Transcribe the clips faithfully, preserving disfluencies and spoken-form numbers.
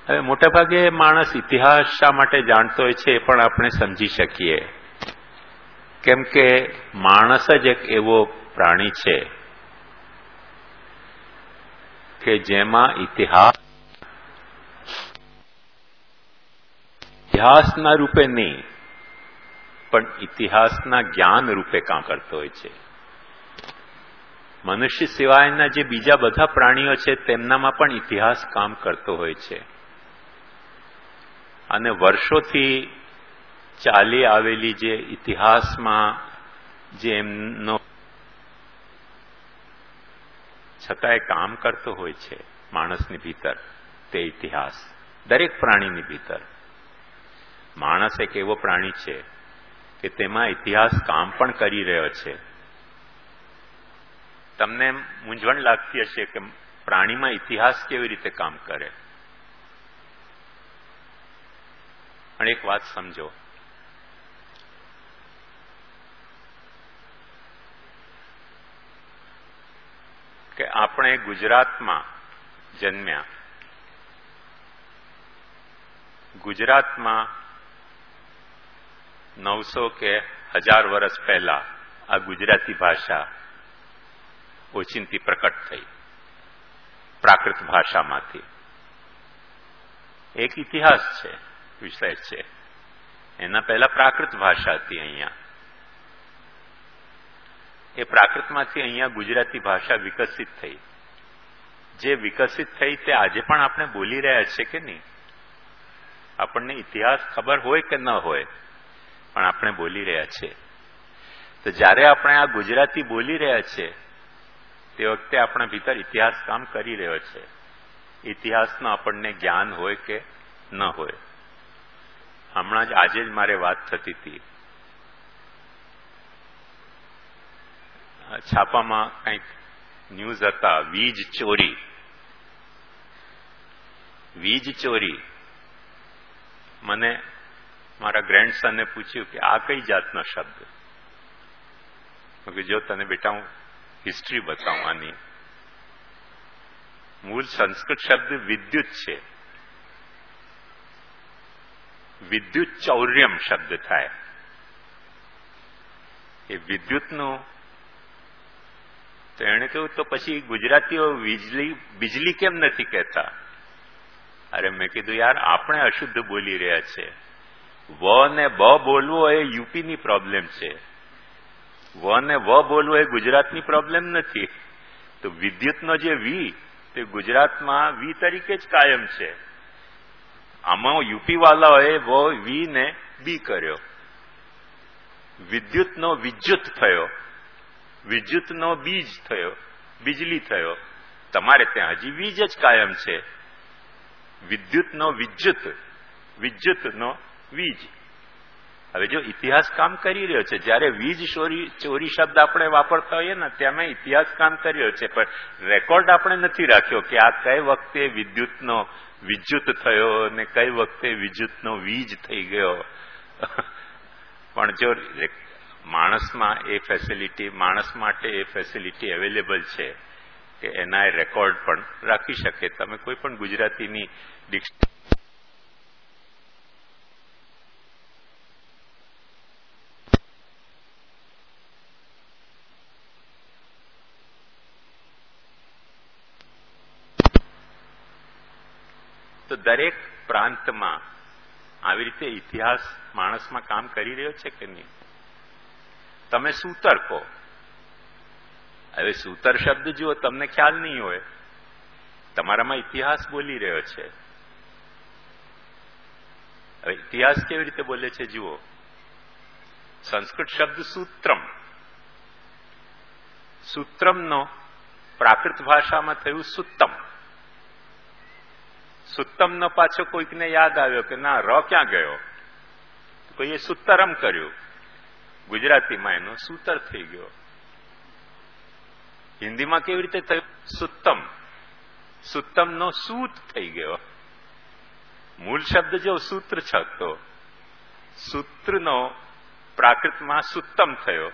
હવે મોટાભાગે માણસ ઇતિહાસ શા માટે જાણતો હોય છે એ પણ આપણે સમજી શકીએ, કેમ કે માણસ જ એક એવો પ્રાણી છે કે જેમાં ઇતિહાસ ઇતિહાસના રૂપે નહીં પણ ઇતિહાસના જ્ઞાન રૂપે કામ કરતો હોય છે. મનુષ્ય સિવાયના જે બીજા બધા પ્રાણીઓ છે તેમનામાં પણ ઇતિહાસ કામ કરતો હોય છે અને વર્ષોથી ચાલી આવેલી જે ઇતિહાસમાં જે એમનો છતાંય કામ કરતો હોય છે માણસની ભીતર, તે ઇતિહાસ દરેક પ્રાણીની ભીતર. માણસ એક એવો પ્રાણી છે કે તેમાં ઇતિહાસ કામ પણ કરી રહ્યો છે. તમને મૂંઝવણ લાગતી હશે કે પ્રાણીમાં ઇતિહાસ કેવી રીતે કામ કરે, પણ એક વાત સમજો, કે આપણે ગુજરાતમાં જન્મ્યા. ગુજરાતમાં નવસો કે હજાર વર્ષ પહેલા આ ગુજરાતી ભાષા ઓચિંતી પ્રકટ થઈ પ્રાકૃત ભાષામાંથી. એક ઇતિહાસ છે, વિષય છે. એના પહેલા પ્રાકૃત ભાષા હતી. અહીંયા એ પ્રાકૃતમાંથી અહીંયા ગુજરાતી ભાષા વિકસિત થઈ. જે વિકસિત થઈ તે આજે પણ આપણે બોલી રહ્યા છીએ કે નહીં? આપણને ઇતિહાસ ખબર હોય કે ન હોય, પણ આપણે બોલી રહ્યા છીએ. તો જ્યારે આપણે આ ગુજરાતી બોલી રહ્યા છીએ તે વખતે આપણા ભીતર ઇતિહાસ કામ કરી રહ્યો છે. ઇતિહાસનું આપણને જ્ઞાન હોય કે ન હોય. હમણાં જ આજે જ મારે વાત થતી હતી, છાપામાં કંઈક ન્યૂઝ હતા, વીજ ચોરી. વીજ ચોરી. મને મારા ગ્રેન્ડસને પૂછ્યું કે આ કઈ જાતનો શબ્દ? કે જો તને બેટા હું હિસ્ટ્રી બતાવું આની. મૂળ સંસ્કૃત શબ્દ વિદ્યુત છે. વિદ્યુત ચૌર્યમ શબ્દ થાય. એ વિદ્યુતનું તો એણે કહ્યું તો પછી ગુજરાતીઓ વીજળી બીજલી કેમ નથી કહેતા? અરે મેં કીધું યાર, આપણે અશુદ્ધ બોલી રહ્યા છે. વ ને બ બોલવો એ યુપીની પ્રોબ્લેમ છે. વ ને વ બોલવો એ ગુજરાતની પ્રોબ્લેમ નથી. તો વિદ્યુતનો જે વી તે ગુજરાતમાં વી તરીકે જ કાયમ છે. આમાં યુપી વાળાઓએ વ વી ને બી કર્યો. વિદ્યુતનો વિદ્યુત થયો, વિદ્યુતનો બીજ થયો, બીજલી થયો. તમારે ત્યાં હજી વીજ જ કાયમ છે. વિદ્યુતનો વિદ્યુત, વિદ્યુતનો વીજ. હવે જો ઇતિહાસ કામ કરી રહ્યો છે, જ્યારે વીજ ચોરી ચોરી શબ્દ આપણે વાપરતા હોઈએ ને તેમાં ઇતિહાસ કામ કરી રહ્યો છે, પણ રેકોર્ડ આપણે નથી રાખ્યો કે આ કઈ વખતે વિદ્યુતનો વિદ્યુત થયો અને કઈ વખતે વિદ્યુતનો વીજ થઈ ગયો. પણ જો માણસમાં એ ફેસિલિટી, માણસ માટે એ ફેસિલિટી અવેલેબલ છે કે એના રેકોર્ડ પણ રાખી શકે. તમે કોઈ પણ ગુજરાતીની ડિક્શનરી તો દરેક પ્રાંતમાં આવી રીતે ઇતિહાસ માણસમાં કામ કરી રહ્યો છે કે નહીં? તમે સૂતર કહો. હવે સૂતર શબ્દ જુઓ, તમને ખ્યાલ નહીં હોય, તમારામાં ઇતિહાસ બોલી રહ્યો છે. હવે ઇતિહાસ કેવી રીતે બોલે છે જુઓ. સંસ્કૃત શબ્દ સૂત્રમ. સૂત્રમનો પ્રાકૃત ભાષામાં થયું સુત્તમ. સુત્તમનો પાછો કોઈકને યાદ આવ્યો કે ના, ર ક્યાં ગયો? કોઈએ સૂતરમ કર્યું. ગુજરાતીમાં એનો સૂતર થઈ ગયો. હિન્દીમાં કેવી રીતે થયું? સુત્તમ. સુત્તમનો સૂત થઈ ગયો. મૂળ શબ્દ જો સૂત્ર છતો, સૂત્રનો પ્રાકૃતમાં સુત્તમ થયો.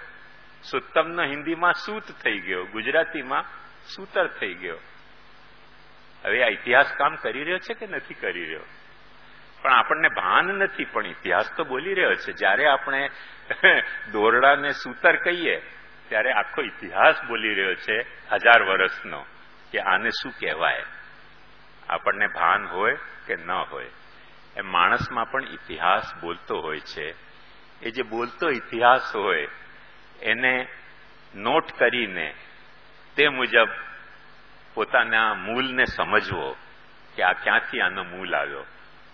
સુત્તમનો હિન્દીમાં સૂત થઈ ગયો, ગુજરાતીમાં સૂતર થઈ ગયો. હવે આ ઇતિહાસ કામ કરી રહ્યો છે કે નથી કરી રહ્યો? પણ આપણને ભાન નથી, પણ ઇતિહાસ તો બોલી રહ્યો છે. જયારે આપણે દોરડાને સૂતર કહીએ ત્યારે આખો ઇતિહાસ બોલી રહ્યો છે હજાર વર્ષનો કે આને શું કહેવાય. આપણને ભાન હોય કે ન હોય, એ માણસમાં પણ ઇતિહાસ બોલતો હોય છે. એ જે બોલતો ઇતિહાસ હોય એને નોટ કરીને તે મુજબ પોતાના મૂળને સમજવો કે આ ક્યાંથી આનો મૂળ આવ્યો.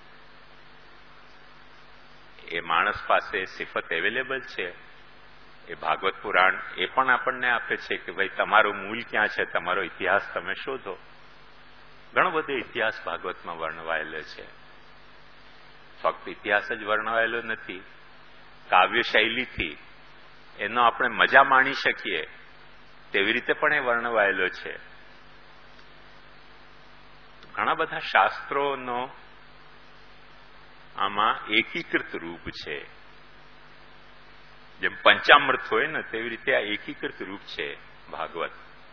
એ માણસ પાસે સિફત અવેલેબલ છે. એ ભાગવત પુરાણ એ પણ આપણને આપે છે કે ભાઈ તમારું મૂળ ક્યાં છે, તમારો ઇતિહાસ તમે શોધો. ઘણો બધો ઇતિહાસ ભાગવતમાં વર્ણવાયેલો છે. ફક્ત ઇતિહાસ જ વર્ણવાયેલો નથી, કાવ્ય શૈલીથી એનો આપણે મજા માણી શકીએ તેવી રીતે પણ એ વર્ણવાયેલો છે. ઘણા બધા શાસ્ત્રોનો આમાં એકીકૃત રૂપ છે. જેમ પંચામૃત હોય ને તેવી રીતે આ એકીકૃત રૂપ છે ભાગવત.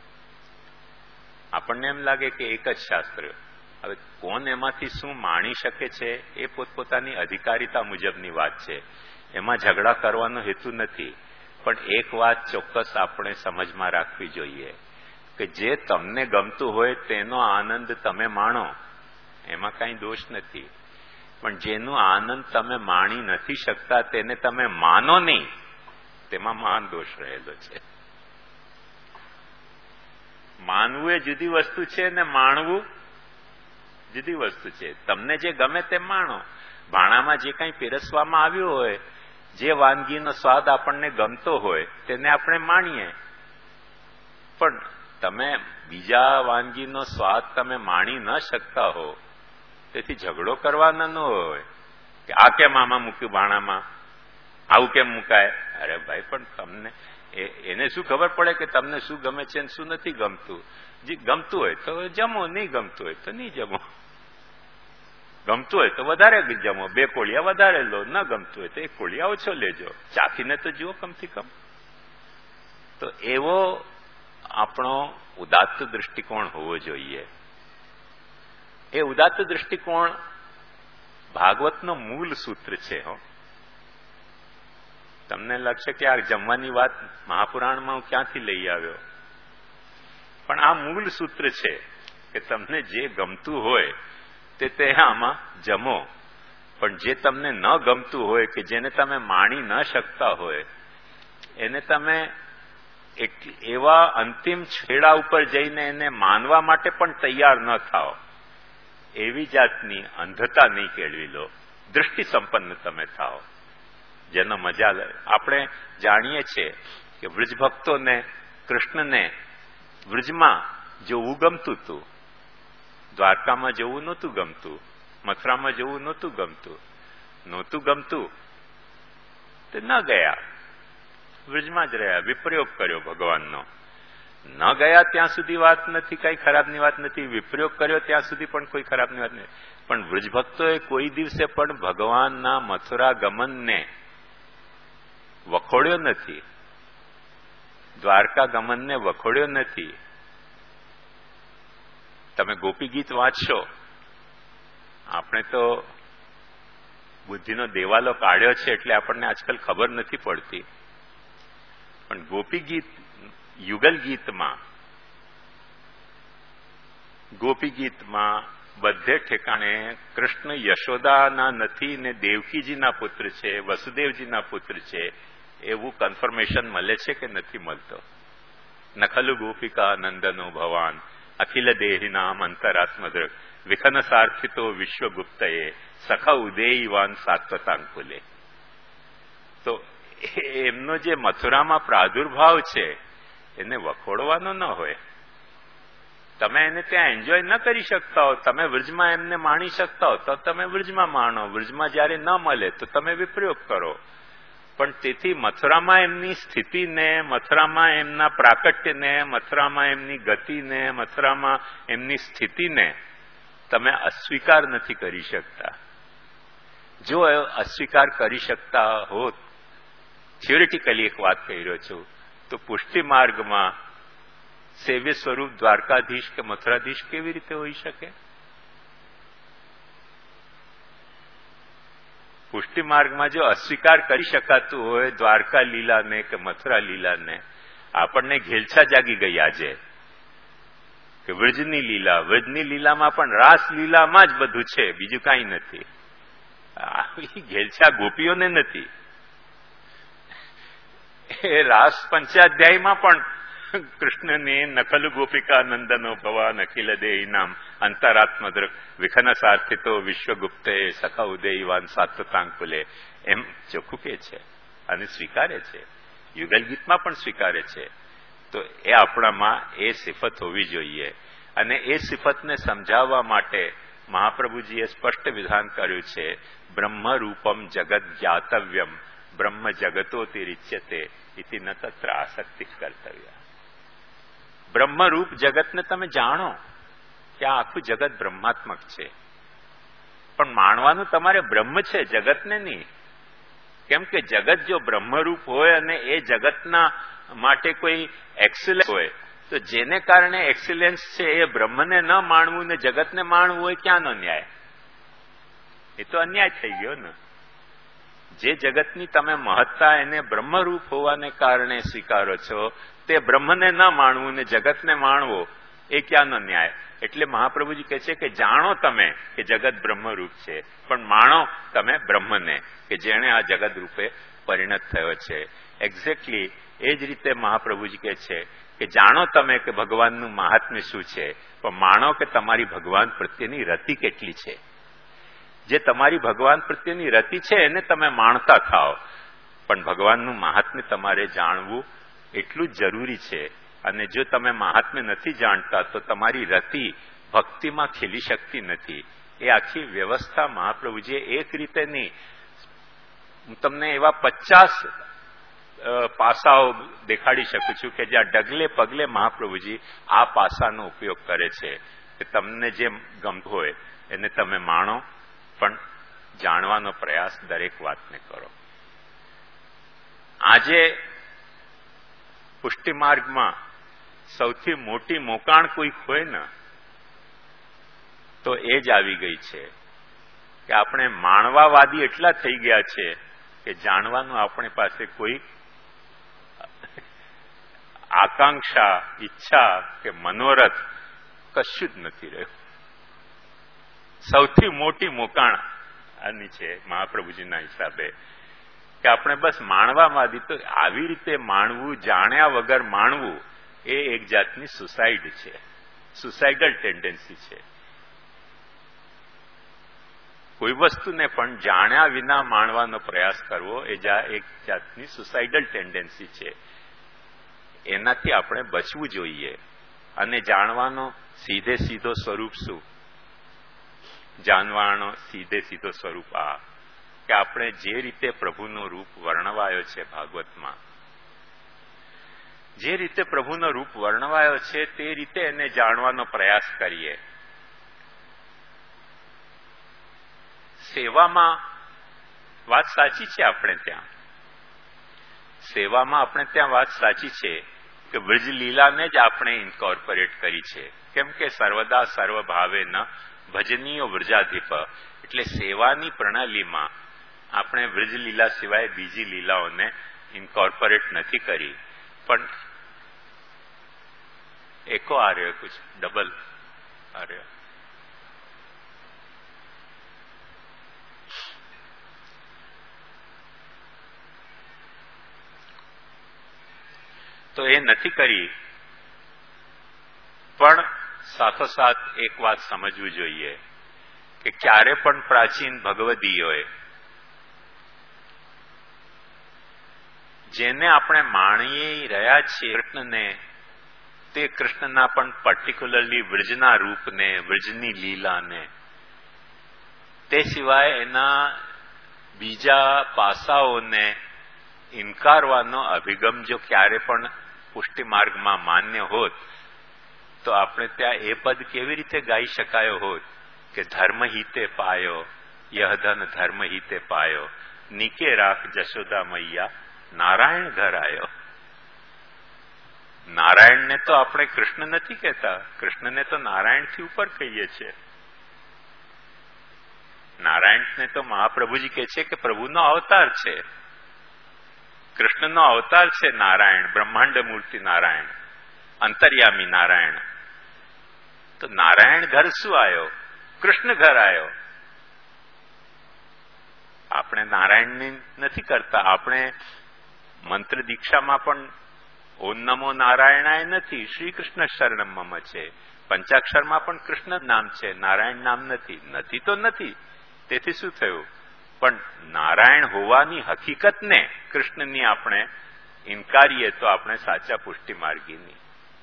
આપણને એમ લાગે કે એક જ શાસ્ત્ર. હવે કોણ એમાંથી શું માણી શકે છે એ પોતપોતાની અધિકારીતા મુજબની વાત છે. એમાં ઝઘડા કરવાનો હેતુ નથી. પણ એક વાત ચોક્કસ આપણે સમજમાં રાખવી જોઈએ કે જે તમને ગમતું હોય તેનો આનંદ તમે માણો, એમાં કાંઈ દોષ નથી. પણ જેનો આનંદ તમે માણી નથી શકતા તેને તમે માનો નહીં, તેમાં મહાન દોષ રહેલો છે. માનવું એ જુદી વસ્તુ છે ને માણવું જુદી વસ્તુ છે. તમને જે ગમે તે માણો. ભાણામાં જે કંઈ પીરસવામાં આવ્યું હોય, જે વાનગીનો સ્વાદ આપણને ગમતો હોય તેને આપણે માણીએ. પણ તમે બીજા વાનગીનો સ્વાદ તમે માણી ન શકતા હો, તેથી ઝઘડો કરવાનો ન હોય કે આ કેમ આમાં મૂક્યું ભાણામાં, આવું કેમ મુકાય. અરે ભાઈ, પણ તમને એને શું ખબર પડે કે તમને શું ગમે છે અને શું નથી ગમતું. જે ગમતું હોય તો જમો, નહીં ગમતું હોય તો નહીં જમો. ગમતું હોય તો વધારે જમો, બે કોળિયા વધારે લો. ન ગમતું હોય તો એક કોળિયા ઓછો લેજો. ચાખીને તો જુઓ કમથી કમ. તો એવો આપણો ઉદાત્ત દૃષ્ટિકોણ હોવો જોઈએ. એ ઉદાત્ત દૃષ્ટિકોણ ભાગવતનો મૂળ સૂત્ર છે. હો, તમને લાગશે કે આ જમવાની વાત મહાપુરાણમાં હું ક્યાંથી લઈ આવ્યો, પણ આ મૂળ સૂત્ર છે કે તમને જે ગમતું હોય તે તે આમાં જમો. પણ જે તમને ન ગમતું હોય, કે જેને તમે માણી ન શકતા હોય, એને તમે એક એવા અંતિમ છેડા ઉપર જઈને એને માનવા માટે પણ તૈયાર ન થાઓ. એવી જાતની અંધતા નહીં કેળવી લો. દૃષ્ટિ સંપન્ન તમે થાઓ, જેનો મજા લે. આપણે જાણીએ છીએ કે વ્રજભક્તોને કૃષ્ણને વ્રજમાં જોવું ગમતું હતું, દ્વારકામાં જવું નહોતું ગમતું, મથુરામાં જવું નહોતું ગમતું. નહોતું ગમતું તે ન ગયા, વ્રજમાં જ રહ્યા, વિપ્રયોગ કર્યો ભગવાનનો. ન ગયા ત્યાં સુધી વાત નથી, કઈ ખરાબની વાત નથી. વિપ્રયોગ કર્યો ત્યાં સુધી પણ કોઈ ખરાબની વાત નથી. પણ વ્રજભક્તોએ કોઈ દિવસે પણ ભગવાનના મથુરા ગમનને વખોડ્યો નથી, દ્વારકા ગમનને વખોડ્યો નથી. તમે ગોપી ગીત વાંચશો, આપણે તો બુદ્ધિનો દેવાલો કાઢ્યો છે એટલે આપણને આજકાલ ખબર નથી પડતી. પણ ગોપી ગીત, યુગલ ગીતમાં, ગોપી ગીતમાં બધે ઠેકાણે કૃષ્ણ યશોદાના નથી ને દેવકીજીના પુત્ર છે, વસુદેવજીના પુત્ર છે એવું કન્ફર્મેશન મળે છે કે નથી મળતો. નખલુ ગોપિકા નંદનો ભવાન અખિલ દેહિનામ અંતરાત્મદ્રક વિખન સાર્થિતો વિશ્વગુપ્તએ સખ ઉદેયવાન સાત્વતાંકુલે. તો એમનો જે મથુરામાં પ્રાદુર્ભાવ છે એને વખોડવાનો ન હોય. તમે એને ત્યાં એન્જોય ન કરી શકતા હો, તમે વ્રજમાં એમને માણી શકતા હો તો તમે વ્રજમાં માણો. વ્રજમાં જયારે ન મળે તો તમે વિપ્રયોગ કરો. પણ તેથી મથુરામાં એમની સ્થિતિને, મથુરામાં એમના પ્રાકટ્યને, મથુરામાં એમની ગતિને, મથુરામાં એમની સ્થિતિને તમે અસ્વીકાર નથી કરી શકતા. જો અસ્વીકાર કરી શકતા હોત, થિયોરિટિકલી એક વાત કહી રહ્યો છું, તો પુષ્ટિ માર્ગમાં સેવ્ય સ્વરૂપ દ્વારકાધીશ કે મથુરાધીશ કેવી રીતે હોઈ શકે? પુષ્ટિ માર્ગમાં જો અસ્વીકાર કરી શકાતું હોય દ્વારકા લીલાને કે મથુરા લીલાને, આપણને ઘેલછા જાગી ગઈ આજે કે વ્રજની લીલા, વ્રજની લીલામાં પણ રાસ લીલામાં જ બધું છે, બીજું કાંઈ નથી. ઘેલછા ગોપીઓને નથી. એ રાસ પંચાધ્યાયમાં પણ કૃષ્ણને નકલ ગોપિકા નંદનો ભવાન અખિલ દેહી નામ અંતરાત્મદ્ર વિખનસાર્થિતો વિશ્વગુપ્તે સખા ઉદયવાન સાત્વતાંકુલે એમ ચોખ્ખું કે છે અને સ્વીકારે છે. યુગલ ગીતમાં પણ સ્વીકારે છે. તો એ આપણામાં એ સિફત હોવી જોઈએ. અને એ સિફતને સમજાવવા માટે મહાપ્રભુજીએ સ્પષ્ટ વિધાન કર્યું છે, બ્રહ્મરૂપમ જગત જ્ઞાતવ્યમ બ્રહ્મ જગતોતિરિચ્યતે ઇતિ ન તત્ર આસક્તિ કર્તવ્ય. બ્રહ્મરૂપ જગતને તમે જાણો કે આ આખું જગત બ્રહ્માત્મક છે, પણ માણવાનું તમારે બ્રહ્મ છે, જગતને નહીં. કેમ કે જગત જો બ્રહ્મરૂપ હોય અને એ જગતના માટે કોઈ એક્સિલન્સ હોય, તો જેને કારણે એક્સિલન્સ છે એ બ્રહ્મને ન માણવું ને જગતને માણવું હોય, ક્યાંનો ન્યાય? એ તો અન્યાય થઈ ગયો ને. જે જગતની તમે મહત્તા એને બ્રહ્મરૂપ હોવાને કારણે સ્વીકારો છો, તે બ્રહ્મને ન માણવું ને જગતને માણવો, એ ક્યાંનો ન્યાય? એટલે મહાપ્રભુજી કહે છે કે જાણો તમે કે જગત બ્રહ્મરૂપ છે, પણ માણો તમે બ્રહ્મને કે જેણે આ જગત રૂપે પરિણત થયો છે. એક્ઝેક્ટલી એ જ રીતે મહાપ્રભુજી કહે છે કે જાણો તમે કે ભગવાનનું મહાત્મ્ય શું છે, પણ માણો કે તમારી ભગવાન પ્રત્યેની રતિ કેટલી છે. જે તમારી ભગવાન પ્રત્યેની રતિ છે એને તમે માણતા થાઓ, પણ ભગવાનનું મહાત્મ્ય તમારે જાણવું એટલું જ જરૂરી છે. અને જો તમે મહાત્મ્ય નથી જાણતા તો તમારી રતિ ભક્તિમાં ખીલી શકતી નથી. એ આખી વ્યવસ્થા મહાપ્રભુજીએ એક રીતે નહીં, હું તમને એવા પચાસ પાસાઓ દેખાડી શકું છું કે જ્યાં ડગલે પગલે મહાપ્રભુજી આ પાસાનો ઉપયોગ કરે છે કે તમને જે ગમતું હોય એને તમે માણો, પણ જાણવાનો પ્રયાસ દરેક વાતને કરો. આજે પુષ્ટિ માર્ગમાં સૌથી મોટી મોકાણ કોઈક હોય ને તો એ જ આવી ગઈ છે કે આપણે માણવાવાદી એટલા થઈ ગયા છે કે જાણવાનું આપણી પાસે કોઈ આકાંક્ષા, ઈચ્છા કે મનોરથ કશું જ નથી રહ્યું. સૌથી મોટી મોકાણ આની છે મહાપ્રભુજીના હિસાબે કે આપણે બસ માણવાવાદી. તો આવી રીતે માણવું, જાણ્યા વગર માણવું, એ એક જાતની સુસાઇડ છે, સુસાઇડલ ટેન્ડન્સી છે. કોઈ વસ્તુને પણ જાણ્યા વિના માણવાનો પ્રયાસ કરવો એ એક જાતની સુસાઇડલ ટેન્ડન્સી છે. એનાથી આપણે બચવું જોઈએ. અને જાણવાનો સીધે સીધો સ્વરૂપ શું? જાણવાનો સીધે સીધો સ્વરૂપ આ કે આપણે જે રીતે પ્રભુનો રૂપ વર્ણવાયો છે ભાગવતમાં, જે રીતે પ્રભુનો રૂપ વર્ણવાયો છે તે રીતે એને જાણવાનો પ્રયાસ કરીએ. સેવામાં વાત સાચી છે, આપણે ત્યાં સેવામાં આપણે ત્યાં વાત સાચી છે કે વ્રજ લીલાને જ આપણે ઇન્કોર્પોરેટ કરી છે. કેમ કે સર્વદા સર્વભાવે ન ભજનીય વ્રજાધિપ, એટલે સેવાની પ્રણાલીમાં આપણે વ્રજ લીલા સિવાય બીજી લીલાઓને ઇન્કોર્પોરેટ નથી કરી. પણ એકો આ રહ્યો, કુછ ડબલ આ રહ્યો. તો એ નથી કરી. પણ સાથોસાથ એક વાત સમજવું જોઈએ કે ક્યારે પણ પ્રાચીન ભગવદીઓએ જેને આપણે માણી રહ્યા છીએ કૃષ્ણને, તે કૃષ્ણના પણ પર્ટિક્યુલરલી વ્રજના રૂપને, વ્રજની લીલાને, તે સિવાય એના બીજા પાસાઓને ઇનકારવાનો અભિગમ જો ક્યારે પણ પુષ્ટિ માર્ગમાં માન્ય હોત તો આપણે ત્યાં એ પદ કેવી રીતે ગાઈ શકાયો હોત કે ધર્મ હિતે પાયો, યહધન ધર્મ હિતે પાયો, નીકે રાખ જશોદા મૈયા, નારાયણ ઘર આયો. નારાયણને તો આપણે કૃષ્ણ નથી કહેતા, કૃષ્ણને તો નારાયણથી ઉપર કહીએ છીએ. નારાયણને તો મહાપ્રભુજી કહે છે કે પ્રભુનો અવતાર છે, કૃષ્ણનો અવતાર છે નારાયણ, બ્રહ્માંડ મૂર્તિ નારાયણ, અંતર્યામી નારાયણ. તો નારાયણ ઘર શું આવ્યો? કૃષ્ણ ઘર આવ્યો. આપણે નારાયણની નથી કરતા. આપણે મંત્ર દીક્ષામાં પણ ઓમ નમો નારાયણાય નથી, શ્રી કૃષ્ણ શરણમ મમ છે. પંચાક્ષરમાં પણ કૃષ્ણ નામ છે, નારાયણ નામ નથી. નથી તો નથી, તેથી શું થયું? પણ નારાયણ હોવાની હકીકતને કૃષ્ણની આપણે ઇનકારીએ તો આપણે સાચા પુષ્ટિ માર્ગીની.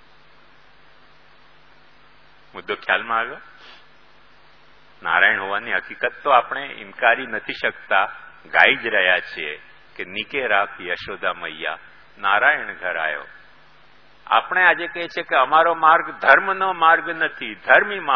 મુદ્દો ખ્યાલમાં આવ્યો? નારાયણ હોવાની હકીકત તો આપણે ઇનકારી નથી શકતા, ગાઈ જ રહ્યા છીએ કે નીકે રાખ યશોદા મૈયા, નારાયણ ઘર આવ્યો. આપણે આજે કહીએ છીએ કે અમારો માર્ગ ધર્મનો માર્ગ નથી, ધર્મી